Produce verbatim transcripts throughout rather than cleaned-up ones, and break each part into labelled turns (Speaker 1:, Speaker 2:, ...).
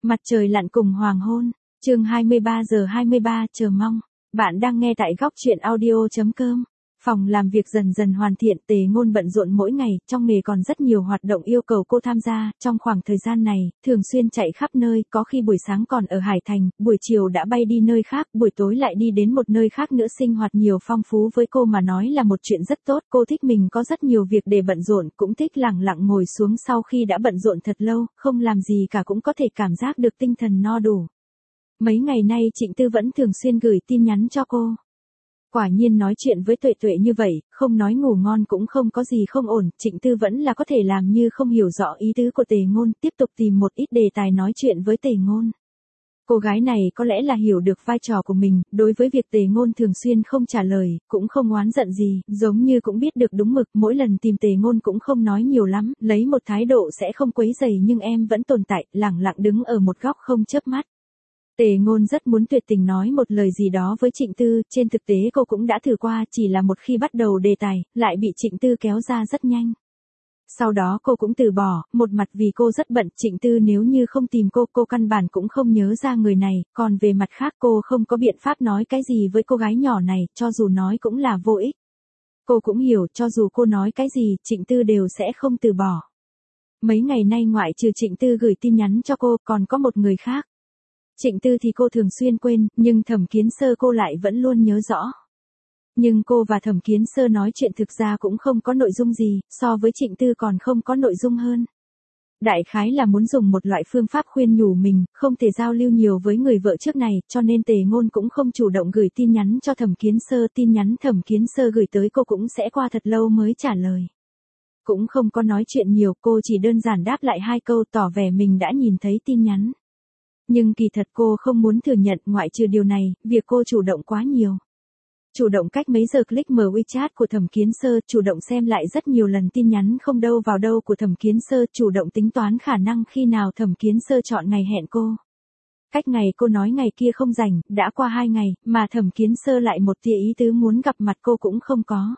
Speaker 1: Mặt trời lặn cùng hoàng hôn, chương hai mươi ba giờ hai mươi ba, chờ mong. Bạn đang nghe tại góc truyện audio chấm com. Phòng làm việc dần dần hoàn thiện, Tề Ngôn bận rộn mỗi ngày, trong nghề còn rất nhiều hoạt động yêu cầu cô tham gia, trong khoảng thời gian này, thường xuyên chạy khắp nơi, có khi buổi sáng còn ở Hải Thành, buổi chiều đã bay đi nơi khác, buổi tối lại đi đến một nơi khác nữa, sinh hoạt nhiều phong phú với cô mà nói là một chuyện rất tốt, cô thích mình có rất nhiều việc để bận rộn, cũng thích lẳng lặng ngồi xuống sau khi đã bận rộn thật lâu, không làm gì cả cũng có thể cảm giác được tinh thần no đủ. Mấy ngày nay Trịnh Tư vẫn thường xuyên gửi tin nhắn cho cô. Quả nhiên nói chuyện với Tuệ Tuệ như vậy, không nói ngủ ngon cũng không có gì không ổn, Trịnh Tư vẫn là có thể làm như không hiểu rõ ý tứ của Tề Ngôn, tiếp tục tìm một ít đề tài nói chuyện với Tề Ngôn. Cô gái này có lẽ là hiểu được vai trò của mình, đối với việc Tề Ngôn thường xuyên không trả lời, cũng không oán giận gì, giống như cũng biết được đúng mực, mỗi lần tìm Tề Ngôn cũng không nói nhiều lắm, lấy một thái độ sẽ không quấy rầy nhưng em vẫn tồn tại, lẳng lặng đứng ở một góc không chớp mắt. Tề Ngôn rất muốn tuyệt tình nói một lời gì đó với Trịnh Tư, trên thực tế cô cũng đã thử qua, chỉ là một khi bắt đầu đề tài, lại bị Trịnh Tư kéo ra rất nhanh. Sau đó cô cũng từ bỏ, một mặt vì cô rất bận, Trịnh Tư nếu như không tìm cô, cô căn bản cũng không nhớ ra người này, còn về mặt khác cô không có biện pháp nói cái gì với cô gái nhỏ này, cho dù nói cũng là vô ích. Cô cũng hiểu, cho dù cô nói cái gì, Trịnh Tư đều sẽ không từ bỏ. Mấy ngày nay ngoại trừ Trịnh Tư gửi tin nhắn cho cô, còn có một người khác. Trịnh Tư thì cô thường xuyên quên, nhưng Thẩm Kiến Sơ cô lại vẫn luôn nhớ rõ. Nhưng cô và Thẩm Kiến Sơ nói chuyện thực ra cũng không có nội dung gì, so với Trịnh Tư còn không có nội dung hơn. Đại khái là muốn dùng một loại phương pháp khuyên nhủ mình, không thể giao lưu nhiều với người vợ trước này, cho nên Tề Ngôn cũng không chủ động gửi tin nhắn cho Thẩm Kiến Sơ, tin nhắn Thẩm Kiến Sơ gửi tới cô cũng sẽ qua thật lâu mới trả lời. Cũng không có nói chuyện nhiều, cô chỉ đơn giản đáp lại hai câu tỏ vẻ mình đã nhìn thấy tin nhắn. Nhưng kỳ thật cô không muốn thừa nhận, ngoại trừ điều này, việc cô chủ động quá nhiều. Chủ động cách mấy giờ click mở WeChat của Thẩm Kiến Sơ, chủ động xem lại rất nhiều lần tin nhắn không đâu vào đâu của Thẩm Kiến Sơ, chủ động tính toán khả năng khi nào Thẩm Kiến Sơ chọn ngày hẹn cô. Cách ngày cô nói ngày kia không rảnh, đã qua hai ngày, mà Thẩm Kiến Sơ lại một tia ý tứ muốn gặp mặt cô cũng không có.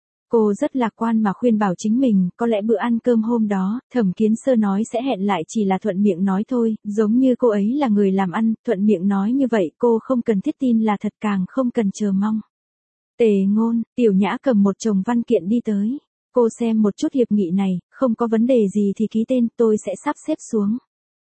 Speaker 1: Cô rất lạc quan mà khuyên bảo chính mình, có lẽ bữa ăn cơm hôm đó, Thẩm Kiến Sơ nói sẽ hẹn lại chỉ là thuận miệng nói thôi, giống như cô ấy là người làm ăn, thuận miệng nói như vậy cô không cần thiết tin là thật, càng không cần chờ mong. Tề Ngôn, Tiểu Nhã cầm một chồng văn kiện đi tới. Cô xem một chút hiệp nghị này, không có vấn đề gì thì ký tên, tôi sẽ sắp xếp xuống.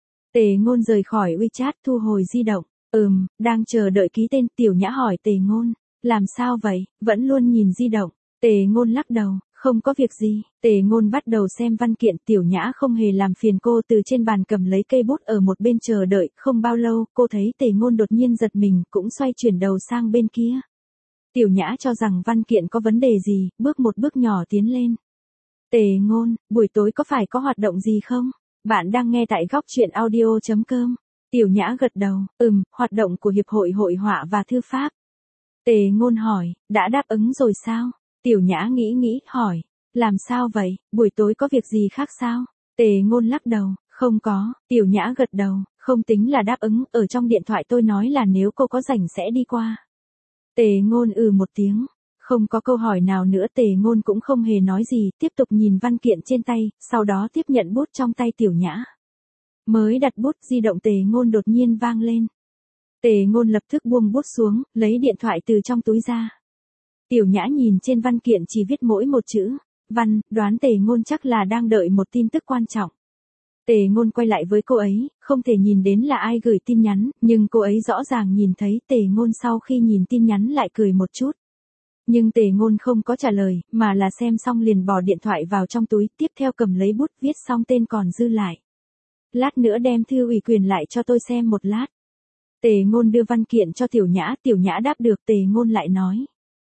Speaker 1: Tề Ngôn rời khỏi WeChat, thu hồi di động. Ừm, đang chờ đợi ký tên, Tiểu Nhã hỏi Tề Ngôn, làm sao vậy, vẫn luôn nhìn di động. Tề Ngôn lắc đầu, không có việc gì. Tề Ngôn bắt đầu xem văn kiện, Tiểu Nhã không hề làm phiền cô, từ trên bàn cầm lấy cây bút ở một bên chờ đợi, không bao lâu, cô thấy Tề Ngôn đột nhiên giật mình, cũng xoay chuyển đầu sang bên kia. Tiểu Nhã cho rằng văn kiện có vấn đề gì, bước một bước nhỏ tiến lên. Tề Ngôn, buổi tối có phải có hoạt động gì không? Bạn đang nghe tại góc truyện audio chấm com. Tiểu Nhã gật đầu, ừm, hoạt động của Hiệp hội Hội họa và Thư pháp. Tề Ngôn hỏi, đã đáp ứng rồi sao? Tiểu Nhã nghĩ nghĩ, hỏi, làm sao vậy, buổi tối có việc gì khác sao? Tề Ngôn lắc đầu, không có. Tiểu Nhã gật đầu, không tính là đáp ứng, ở trong điện thoại tôi nói là nếu cô có rảnh sẽ đi qua. Tề Ngôn ừ một tiếng, không có câu hỏi nào nữa, Tề Ngôn cũng không hề nói gì, tiếp tục nhìn văn kiện trên tay, sau đó tiếp nhận bút trong tay Tiểu Nhã. Mới đặt bút, di động Tề Ngôn đột nhiên vang lên. Tề Ngôn lập tức buông bút xuống, lấy điện thoại từ trong túi ra. Tiểu Nhã nhìn trên văn kiện chỉ viết mỗi một chữ, văn, đoán Tề Ngôn chắc là đang đợi một tin tức quan trọng. Tề Ngôn quay lại với cô ấy, không thể nhìn đến là ai gửi tin nhắn, nhưng cô ấy rõ ràng nhìn thấy. Tề Ngôn sau khi nhìn tin nhắn lại cười một chút. Nhưng Tề Ngôn không có trả lời, mà là xem xong liền bỏ điện thoại vào trong túi, tiếp theo cầm lấy bút viết xong tên còn dư lại. Lát nữa đem thư ủy quyền lại cho tôi xem một lát. Tề Ngôn đưa văn kiện cho Tiểu Nhã, Tiểu Nhã đáp được, Tề Ngôn lại nói.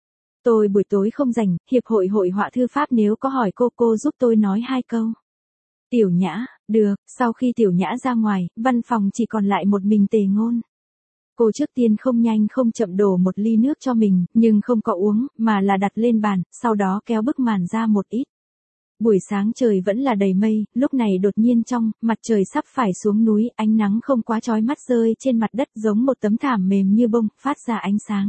Speaker 1: Tôi buổi tối không rảnh, Hiệp hội Hội họa Thư pháp nếu có hỏi cô, cô giúp tôi nói hai câu. Tiểu Nhã, được, sau khi Tiểu Nhã ra ngoài, văn phòng chỉ còn lại một mình Tề Ngôn. Cô trước tiên không nhanh không chậm đổ một ly nước cho mình, nhưng không có uống, mà là đặt lên bàn, sau đó kéo bức màn ra một ít. Buổi sáng trời vẫn là đầy mây, lúc này đột nhiên trong, mặt trời sắp phải xuống núi, ánh nắng không quá chói mắt rơi trên mặt đất giống một tấm thảm mềm như bông, phát ra ánh sáng.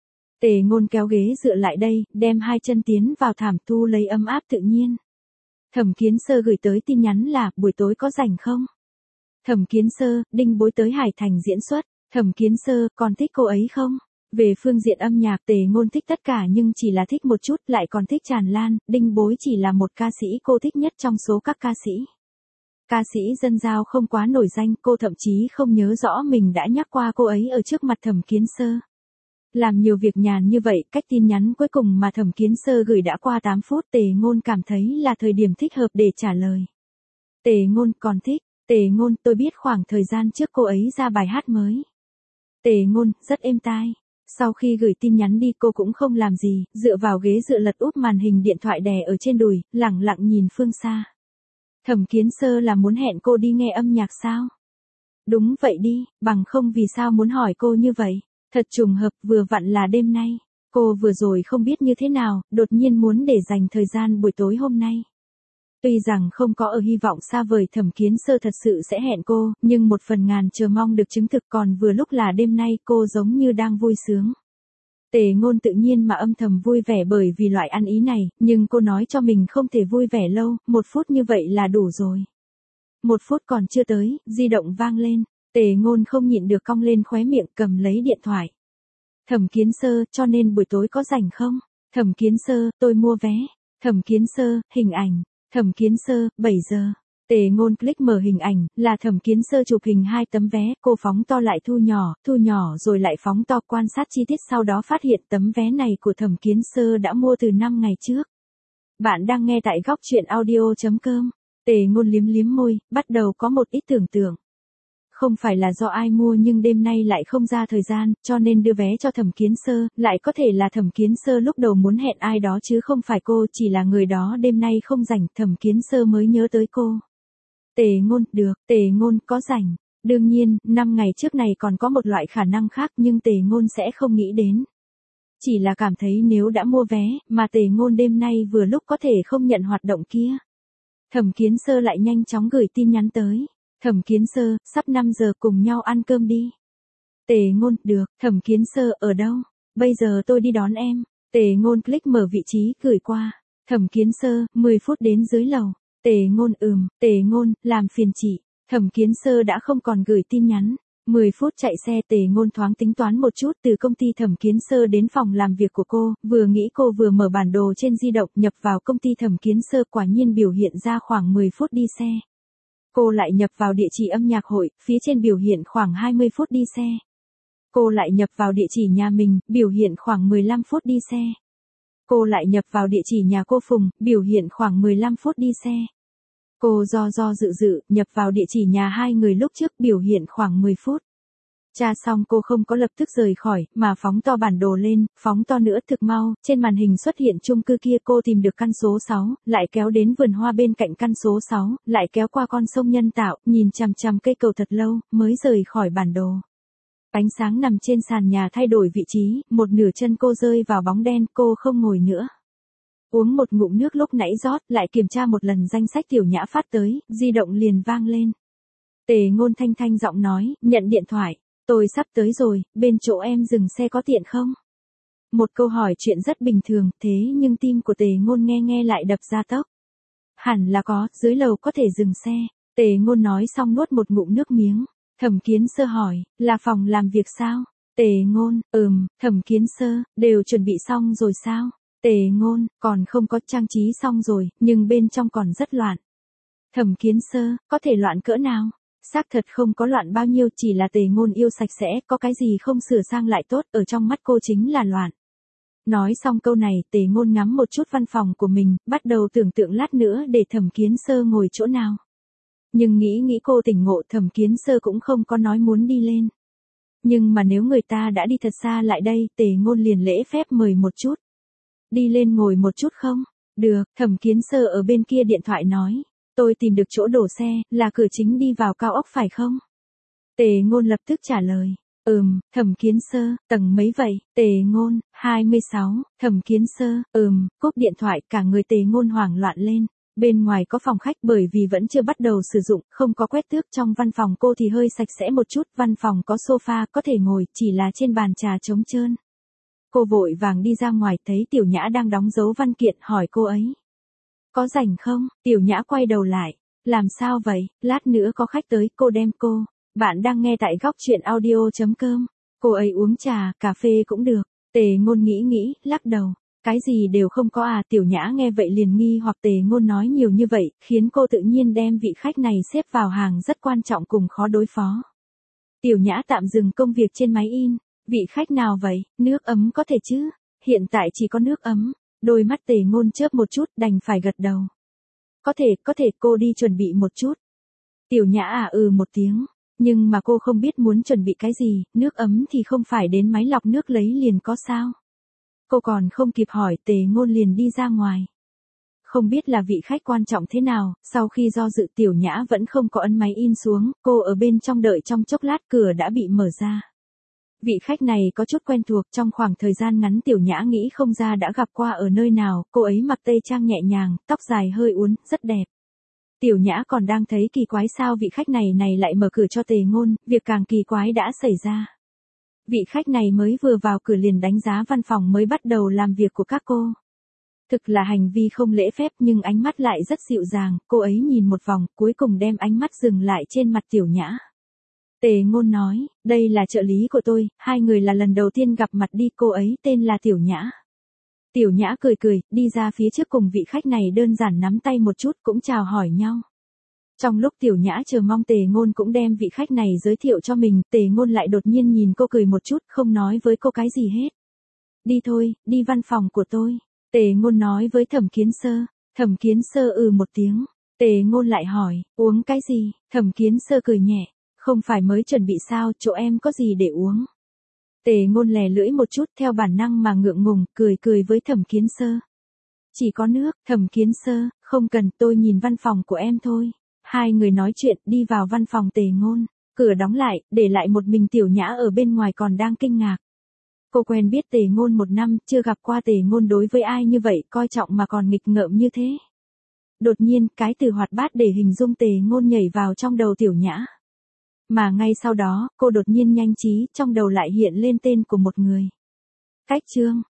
Speaker 1: Tề Ngôn kéo ghế dựa lại đây, đem hai chân tiến vào thảm, thu lấy ấm áp tự nhiên. Thẩm Kiến Sơ gửi tới tin nhắn là, buổi tối có rảnh không? Thẩm Kiến Sơ, Đinh Bối tới Hải Thành diễn xuất. Thẩm Kiến Sơ, còn thích cô ấy không? Về phương diện âm nhạc Tề Ngôn thích tất cả nhưng chỉ là thích một chút, lại còn thích tràn lan, Đinh Bối chỉ là một ca sĩ cô thích nhất trong số các ca sĩ. Ca sĩ dân giao không quá nổi danh, cô thậm chí không nhớ rõ mình đã nhắc qua cô ấy ở trước mặt Thẩm Kiến Sơ. Làm nhiều việc nhàn như vậy, cách tin nhắn cuối cùng mà Thẩm Kiến Sơ gửi đã qua tám phút, Tề Ngôn cảm thấy là thời điểm thích hợp để trả lời. Tề Ngôn, còn thích. Tề Ngôn, tôi biết khoảng thời gian trước cô ấy ra bài hát mới. Tề Ngôn, rất êm tai. Sau khi gửi tin nhắn đi cô cũng không làm gì, dựa vào ghế dựa lật úp màn hình điện thoại đè ở trên đùi, lẳng lặng nhìn phương xa. Thẩm Kiến Sơ là muốn hẹn cô đi nghe âm nhạc sao? Đúng vậy đi, bằng không vì sao muốn hỏi cô như vậy? Thật trùng hợp, vừa vặn là đêm nay. Cô vừa rồi không biết như thế nào, đột nhiên muốn để dành thời gian buổi tối hôm nay. Tuy rằng không có ở hy vọng xa vời Thẩm Kiến Sơ thật sự sẽ hẹn cô, nhưng một phần ngàn chờ mong được chứng thực, còn vừa lúc là đêm nay cô giống như đang vui sướng. Tề Ngôn tự nhiên mà âm thầm vui vẻ bởi vì loại ăn ý này, nhưng cô nói cho mình không thể vui vẻ lâu, một phút như vậy là đủ rồi. Một phút còn chưa tới, di động vang lên, Tề Ngôn không nhịn được cong lên khóe miệng, cầm lấy điện thoại. Thẩm Kiến Sơ, cho nên buổi tối có rảnh không? Thẩm Kiến Sơ, tôi mua vé. Thẩm Kiến Sơ, hình ảnh. Thẩm Kiến Sơ, bảy giờ. Tề Ngôn click mở hình ảnh, là Thẩm Kiến Sơ chụp hình hai tấm vé, cô phóng to lại thu nhỏ, thu nhỏ rồi lại phóng to, quan sát chi tiết sau đó phát hiện tấm vé này của Thẩm Kiến Sơ đã mua từ năm ngày trước. Bạn đang nghe tại góc truyện audio chấm com. Tề Ngôn liếm liếm môi, bắt đầu có một ít tưởng tượng. Không phải là do ai mua nhưng đêm nay lại không ra thời gian, cho nên đưa vé cho Thẩm Kiến Sơ, lại có thể là Thẩm Kiến Sơ lúc đầu muốn hẹn ai đó chứ không phải cô, chỉ là người đó đêm nay không rảnh, Thẩm Kiến Sơ mới nhớ tới cô. Tề Ngôn, được, Tề Ngôn có rảnh. Đương nhiên, năm ngày trước này còn có một loại khả năng khác nhưng Tề Ngôn sẽ không nghĩ đến. Chỉ là cảm thấy nếu đã mua vé, mà Tề Ngôn đêm nay vừa lúc có thể không nhận hoạt động kia. Thẩm Kiến Sơ lại nhanh chóng gửi tin nhắn tới. Thẩm Kiến Sơ, sắp năm giờ cùng nhau ăn cơm đi. Tề Ngôn, được. Thẩm Kiến Sơ, ở đâu? Bây giờ tôi đi đón em. Tề Ngôn click mở vị trí, gửi qua. Thẩm Kiến Sơ, mười phút đến dưới lầu. Tề Ngôn, ừm. Tề Ngôn, làm phiền chị. Thẩm Kiến Sơ đã không còn gửi tin nhắn. mười phút chạy xe, Tề Ngôn thoáng tính toán một chút, từ công ty Thẩm Kiến Sơ đến phòng làm việc của cô, vừa nghĩ cô vừa mở bản đồ trên di động nhập vào công ty Thẩm Kiến Sơ, quả nhiên biểu hiện ra khoảng mười phút đi xe. Cô lại nhập vào địa chỉ âm nhạc hội, phía trên biểu hiện khoảng hai mươi phút đi xe. Cô lại nhập vào địa chỉ nhà mình, biểu hiện khoảng mười lăm phút đi xe. Cô lại nhập vào địa chỉ nhà cô Phùng, biểu hiện khoảng mười lăm phút đi xe. Cô do do dự dự, nhập vào địa chỉ nhà hai người lúc trước, biểu hiện khoảng mười phút. Tra xong cô không có lập tức rời khỏi, mà phóng to bản đồ lên, phóng to nữa, thực mau, trên màn hình xuất hiện chung cư kia, cô tìm được căn số sáu, lại kéo đến vườn hoa bên cạnh căn số sáu, lại kéo qua con sông nhân tạo, nhìn chằm chằm cây cầu thật lâu, mới rời khỏi bản đồ. Ánh sáng nằm trên sàn nhà thay đổi vị trí, một nửa chân cô rơi vào bóng đen, cô không ngồi nữa. Uống một ngụm nước lúc nãy rót, lại kiểm tra một lần danh sách Tiểu Nhã phát tới, di động liền vang lên. Tề Ngôn thanh thanh giọng nói, nhận điện thoại. Tôi sắp tới rồi, bên chỗ em dừng xe có tiện không? Một câu hỏi chuyện rất bình thường, thế nhưng tim của Tề Ngôn nghe nghe lại đập ra tốc. Hẳn là có, dưới lầu có thể dừng xe. Tề Ngôn nói xong nuốt một ngụm nước miếng. Thẩm Kiến Sơ hỏi, là phòng làm việc sao? Tề Ngôn, ừm. Thẩm Kiến Sơ, đều chuẩn bị xong rồi sao? Tề Ngôn, còn không có, trang trí xong rồi, nhưng bên trong còn rất loạn. Thẩm Kiến Sơ, có thể loạn cỡ nào? Xác thật không có loạn bao nhiêu, chỉ là Tề Ngôn yêu sạch sẽ, có cái gì không sửa sang lại tốt, ở trong mắt cô chính là loạn. Nói xong câu này, Tề Ngôn ngắm một chút văn phòng của mình, bắt đầu tưởng tượng lát nữa để Thẩm Kiến Sơ ngồi chỗ nào. Nhưng nghĩ nghĩ cô tỉnh ngộ, Thẩm Kiến Sơ cũng không có nói muốn đi lên. Nhưng mà nếu người ta đã đi thật xa lại đây, Tề Ngôn liền lễ phép mời một chút. Đi lên ngồi một chút không? Được, Thẩm Kiến Sơ ở bên kia điện thoại nói. Tôi tìm được chỗ đổ xe, là cửa chính đi vào cao ốc phải không? Tề Ngôn lập tức trả lời. Ừm. Thẩm Kiến Sơ, tầng mấy vậy? Tề Ngôn, hai mươi sáu. Thẩm Kiến Sơ, ừm. Cúp điện thoại, cả người Tề Ngôn hoảng loạn lên. Bên ngoài có phòng khách, bởi vì vẫn chưa bắt đầu sử dụng, không có quét tước, trong văn phòng cô thì hơi sạch sẽ một chút, văn phòng có sofa, có thể ngồi, chỉ là trên bàn trà trống trơn. Cô vội vàng đi ra ngoài, thấy Tiểu Nhã đang đóng dấu văn kiện, hỏi cô ấy. Có rảnh không? Tiểu Nhã quay đầu lại. Làm sao vậy, lát nữa có khách tới, cô đem cô. Bạn đang nghe tại góc chuyện audio.com. Cô ấy uống trà, cà phê cũng được. Tề Ngôn nghĩ nghĩ, lắc đầu. Cái gì đều không có à. Tiểu Nhã nghe vậy liền nghi hoặc Tề Ngôn nói nhiều như vậy, khiến cô tự nhiên đem vị khách này xếp vào hàng rất quan trọng cùng khó đối phó. Tiểu Nhã tạm dừng công việc trên máy in. Vị khách nào vậy, nước ấm có thể chứ? Hiện tại chỉ có nước ấm. Đôi mắt Tề Ngôn chớp một chút, đành phải gật đầu. Có thể, có thể, cô đi chuẩn bị một chút. Tiểu Nhã à ừ một tiếng. Nhưng mà cô không biết muốn chuẩn bị cái gì, nước ấm thì không phải đến máy lọc nước lấy liền có sao. Cô còn không kịp hỏi, Tề Ngôn liền đi ra ngoài. Không biết là vị khách quan trọng thế nào, sau khi do dự Tiểu Nhã vẫn không có ấn máy in xuống, cô ở bên trong đợi trong chốc lát cửa đã bị mở ra. Vị khách này có chút quen thuộc, trong khoảng thời gian ngắn Tiểu Nhã nghĩ không ra đã gặp qua ở nơi nào, cô ấy mặc tây trang nhẹ nhàng, tóc dài hơi uốn, rất đẹp. Tiểu Nhã còn đang thấy kỳ quái sao vị khách này này lại mở cửa cho Tề Ngôn, việc càng kỳ quái đã xảy ra. Vị khách này mới vừa vào cửa liền đánh giá văn phòng mới bắt đầu làm việc của các cô. Thực là hành vi không lễ phép nhưng ánh mắt lại rất dịu dàng, cô ấy nhìn một vòng, cuối cùng đem ánh mắt dừng lại trên mặt Tiểu Nhã. Tề Ngôn nói, đây là trợ lý của tôi, hai người là lần đầu tiên gặp mặt đi, cô ấy tên là Tiểu Nhã. Tiểu Nhã cười cười, đi ra phía trước cùng vị khách này đơn giản nắm tay một chút cũng chào hỏi nhau. Trong lúc Tiểu Nhã chờ mong Tề Ngôn cũng đem vị khách này giới thiệu cho mình, Tề Ngôn lại đột nhiên nhìn cô cười một chút, không nói với cô cái gì hết. Đi thôi, đi văn phòng của tôi. Tề Ngôn nói với Thẩm Kiến Sơ. Thẩm Kiến Sơ ừ một tiếng. Tề Ngôn lại hỏi, uống cái gì? Thẩm Kiến Sơ cười nhẹ, không phải mới chuẩn bị sao, chỗ em có gì để uống? Tề Ngôn lè lưỡi một chút theo bản năng mà ngượng ngùng, cười cười với Thẩm Kiến Sơ. Chỉ có nước, Thẩm Kiến Sơ, không cần, tôi nhìn văn phòng của em thôi. Hai người nói chuyện, đi vào văn phòng Tề Ngôn, cửa đóng lại, để lại một mình Tiểu Nhã ở bên ngoài còn đang kinh ngạc. Cô quen biết Tề Ngôn một năm, chưa gặp qua Tề Ngôn đối với ai như vậy, coi trọng mà còn nghịch ngợm như thế. Đột nhiên, cái từ hoạt bát để hình dung Tề Ngôn nhảy vào trong đầu Tiểu Nhã. Mà ngay sau đó, cô đột nhiên nhanh trí, trong đầu lại hiện lên tên của một người. Cách Trương,